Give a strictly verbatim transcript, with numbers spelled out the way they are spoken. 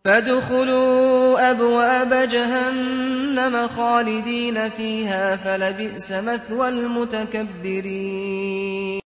فادخلوا أبواب جهنم خالدين فيها فلبئس مثوى المتكبرين